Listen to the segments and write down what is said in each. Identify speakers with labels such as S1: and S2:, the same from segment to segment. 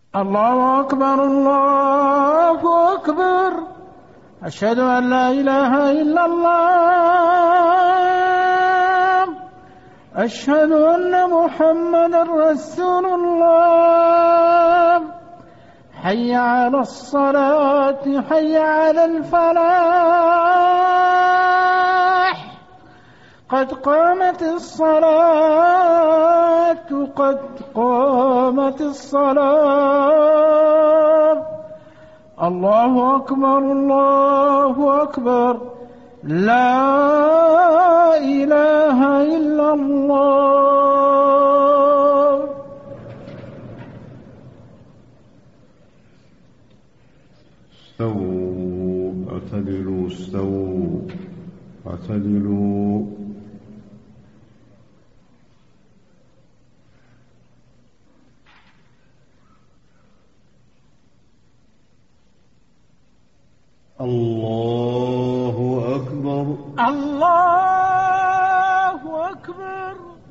S1: الله أكبر الله أكبر. أشهد أن لا إله إلا الله. أشهد أن محمدا رسول الله. حي على الصلاة، حي على الفلاح. قد قامت الصلاة، قد قامت الصلاة. الله أكبر الله أكبر. لا إله إلا الله.
S2: استووا اعتدلوا، استووا اعتدلوا. الله أكبر
S1: الله أكبر.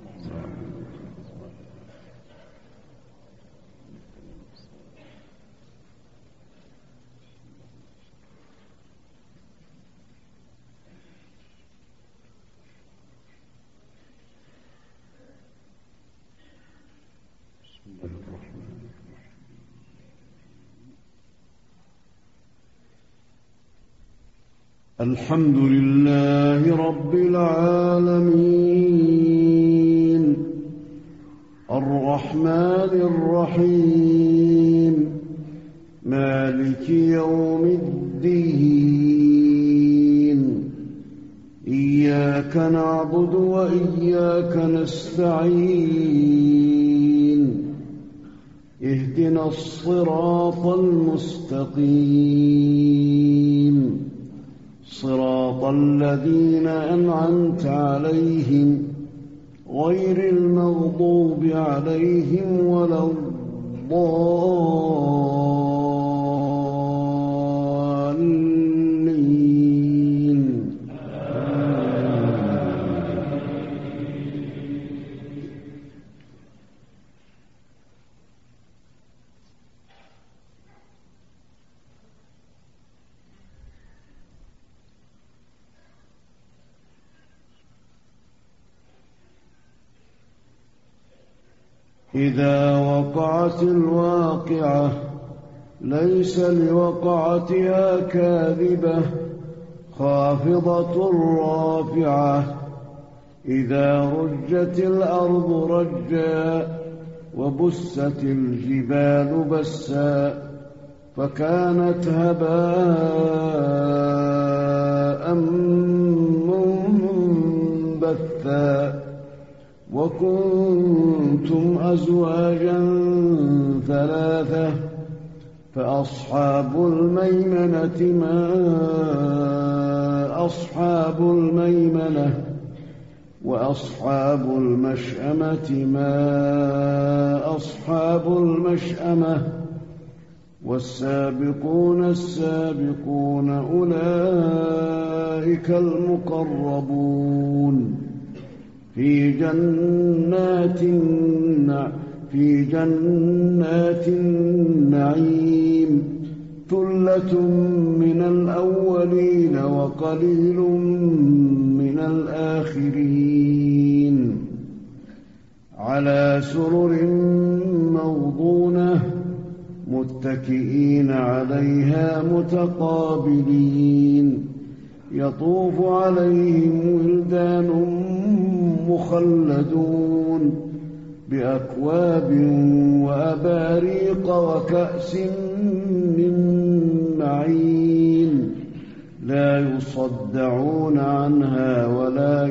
S2: الحمد لله رب العالمين، الرحمن الرحيم، مالك يوم الدين. إياك نعبد وإياك نستعين. اهدنا الصراط المستقيم، صراط الذين أنعمت عليهم غير المغضوب عليهم ولا الضالين. إذا وقعت الواقعة ليس لوقعتها كاذبة خافضة رافعة. إذا رجت الأرض رجا وبست الجبال بسا فكانت هباء منبثا. وكنتم أزواجا ثلاثة فأصحاب الميمنة ما أصحاب الميمنة، وأصحاب المشأمة ما أصحاب المشأمة. والسابقون السابقون أولئك المقربون في جنات النعيم. ثلة من الأولين وقليل من الآخرين. على سرر موضونة متكئين عليها متقابلين. يطوف عليهم ولدان مخلدون بأكواب وأباريق وكأس من معين. لا يصدعون عنها ولا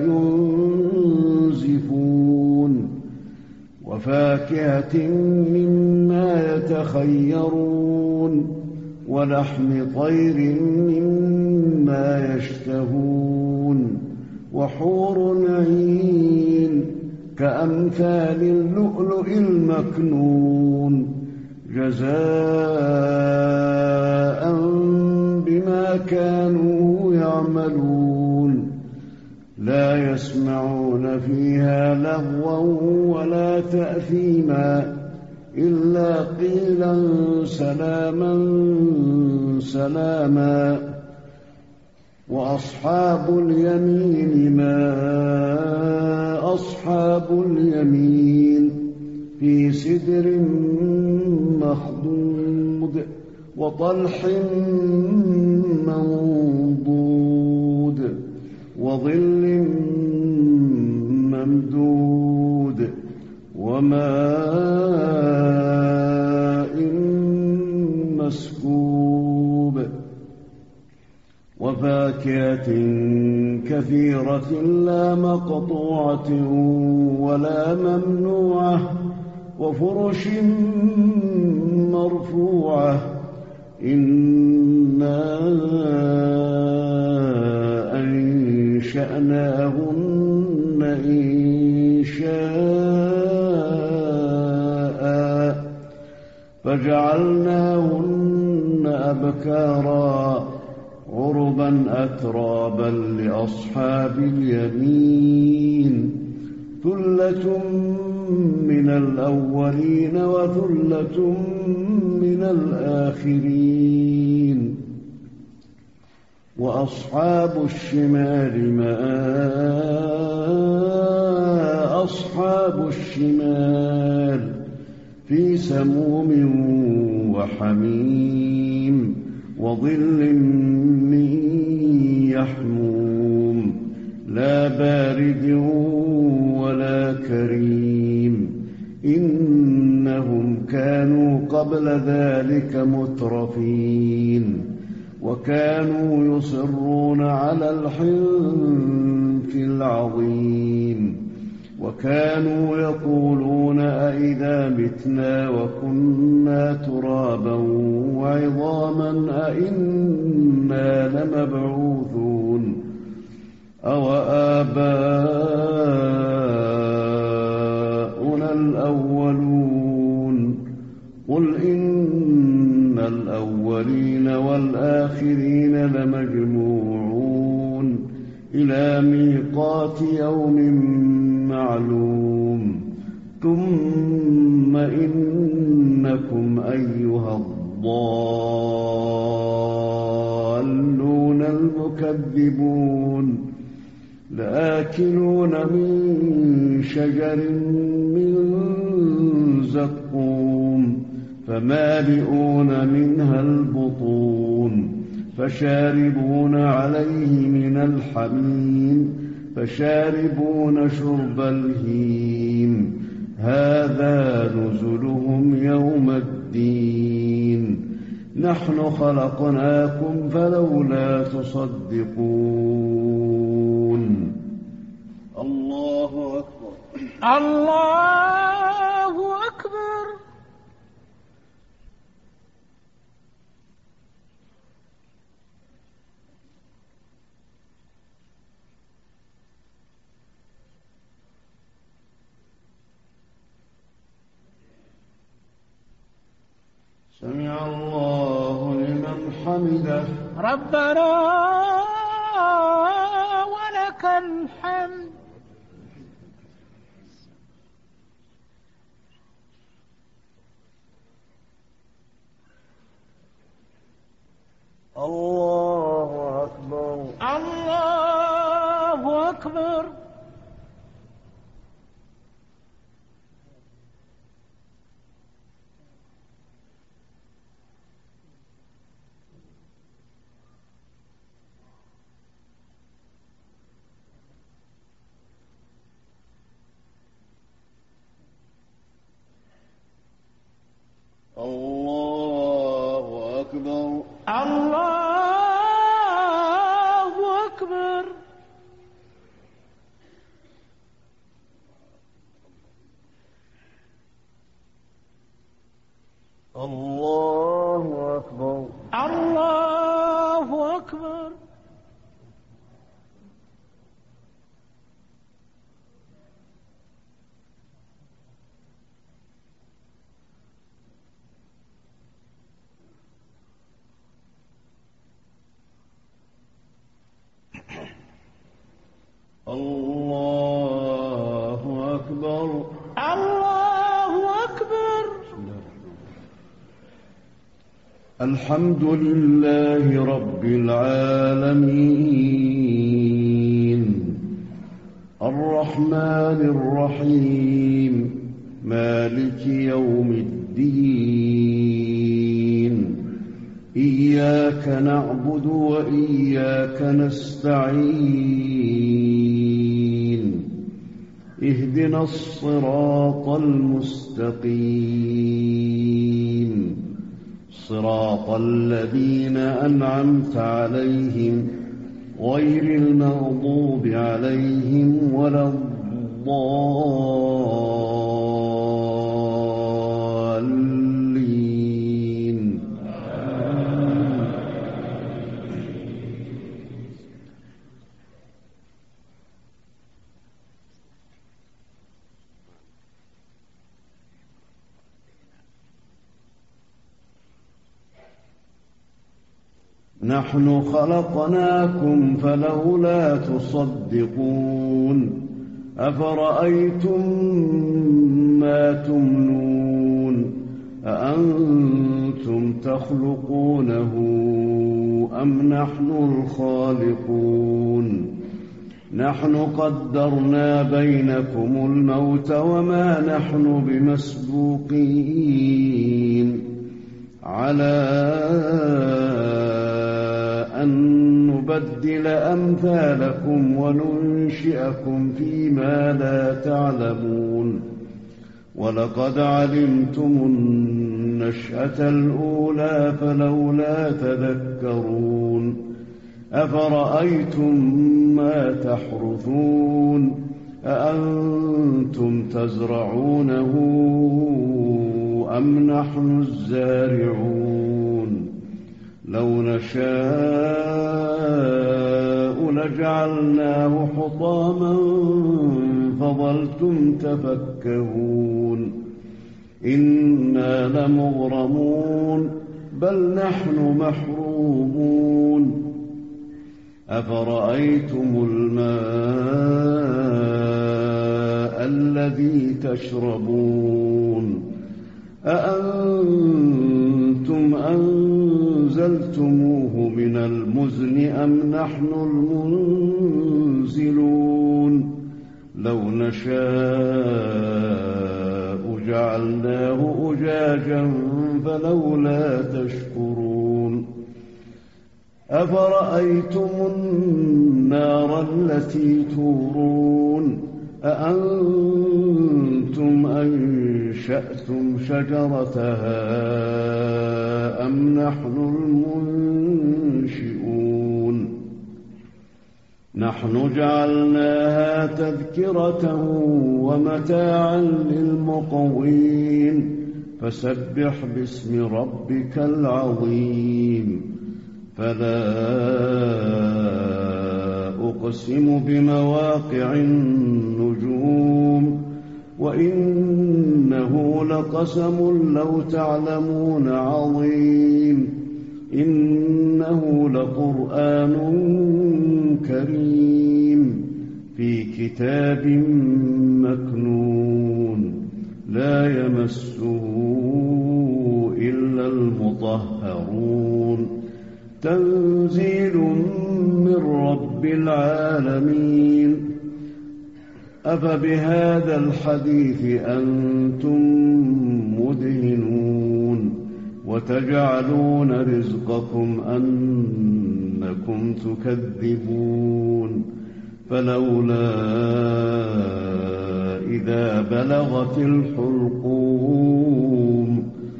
S2: ينزفون. وفاكهة مما يتخيرون، ولحم طير مما يشتهون. وحور عين كأمثال اللؤلؤ المكنون جزاء بما كانوا يعملون. لا يسمعون فيها لغوا ولا تأثيما إلا قيلا سلاما سلاما. وأصحاب اليمين ما أصحاب اليمين في سدر مخضود وطلح منضود وظل ممدود وماء مسكوب وفاكهة كثيرة لا مقطوعة ولا ممنوعة وفرش مرفوعة. إنا أنشأناهن إنشاء فجعلناهن أبكارا عربا أترابا لأصحاب اليمين ثلة من الأولين وثلة من الآخرين. وأصحاب الشمال ما أصحاب الشمال في سموم وحميم وظل من يحموم لا بارد ولا كريم. إنهم كانوا قبل ذلك مترفين وكانوا يصرون على الحنث العظيم وكانوا يقولون أئذا متنا وكنا ترابا وعظاما أئنا لمبعوثون أو آباؤنا الأولون. قل إن الأولين والآخرين لمجموعون إلى ميقات يوم معلوم. ثم إنكم أيها الضالون المكذبون لآكلون من شجر من زقوم فمالئون منها البطون فشاربون عليه من الحميم فشاربون شرب الهيم هذا نزلهم يوم الدين. نحن خلقناكم فلولا تصدقون. الله أكبر.
S1: الله أكبر.
S2: سمع الله لمن حمده.
S1: ربنا ولك الحمد.
S2: الله أكبر.
S1: الله أكبر.
S2: الله أكبر.
S1: الله أكبر.
S2: الله أكبر.
S1: الله أكبر.
S2: الله أكبر.
S1: الله أكبر.
S2: الحمد لله رب العالمين الرحمن الرحيم مالك يوم الدين إياك نعبد وإياك نستعين اهدنا الصراط المستقيم صراط الذين أنعمت عليهم غير المغضوب عليهم ولا الضالين. نحن خلقناكم فلولا تصدقون أفرأيتم ما تمنون أأنتم تخلقونه أم نحن الخالقون نحن قدرنا بينكم الموت وما نحن بمسبوقين على أن نبدل أمثالكم وننشئكم فيما لا تعلمون ولقد علمتم النشأة الأولى فلولا تذكرون أفرأيتم ما تحرثون أأنتم تزرعونه أم نحن الزارعون لو نشاء لجعلناه حطاما فظلتم تفكهون إنا لمغرمون بل نحن محرومون أفرأيتم الماء الذي تشربون أأنتم أنزلتموه من المزن أم نحن المنزلون لو نشاء جعلناه أجاجا فلولا تشكرون أفرأيتم النار التي تورون أأنتم أنشأتم شجرتها أم نحن المنشئون نحن جعلناها تذكرة ومتاعا للمقوين فسبح باسم ربك العظيم فلا أقسم بمواقع النجوم وإنه لقسم لو تعلمون عظيم إنه لقرآن كريم في كتاب مكنون لا يمسه إلا المطهرون تنزيل من رب العالمين أفبهذا الحديث أنتم مدهنون وتجعلون رزقكم أنكم تكذبون فلولا إذا بلغت الحلقوم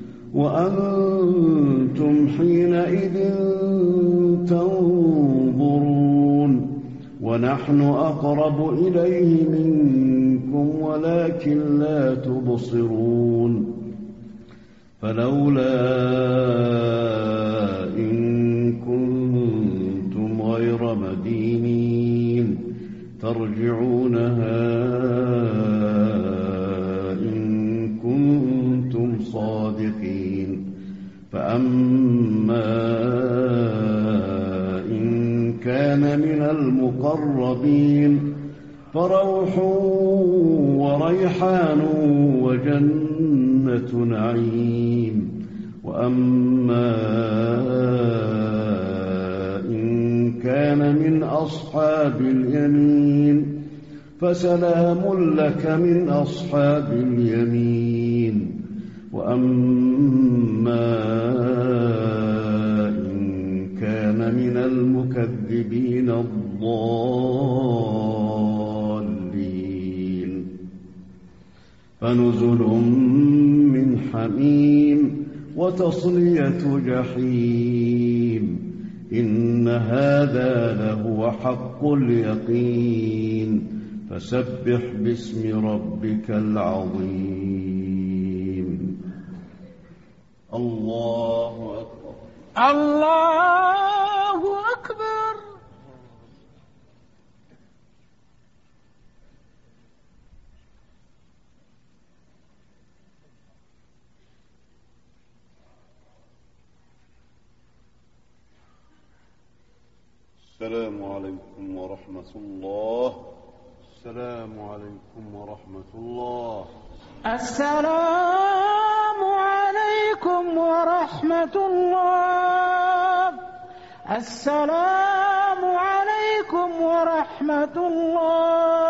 S2: وأنتم حينئذ تنظرون ونحن أقرب إليه منكم ولكن لا تبصرون فلولا إن كنتم غير مدينين ترجعونها إن كنتم صادقين فأما إن كان من المقربين فروح وريحان وجنة نعيم وأما إن كان من أصحاب اليمين فسلام لك من أصحاب اليمين. وأما إن كان من المكذبين الضالين فنزل من حميم وتصلية جحيم. إن هذا لهو حق اليقين. فسبح باسم ربك العظيم. الله أكبر.
S1: الله أكبر.
S2: السلام عليكم ورحمة الله. السلام عليكم ورحمة الله.
S1: السلام عليكم ورحمة الله. السلام عليكم ورحمة الله.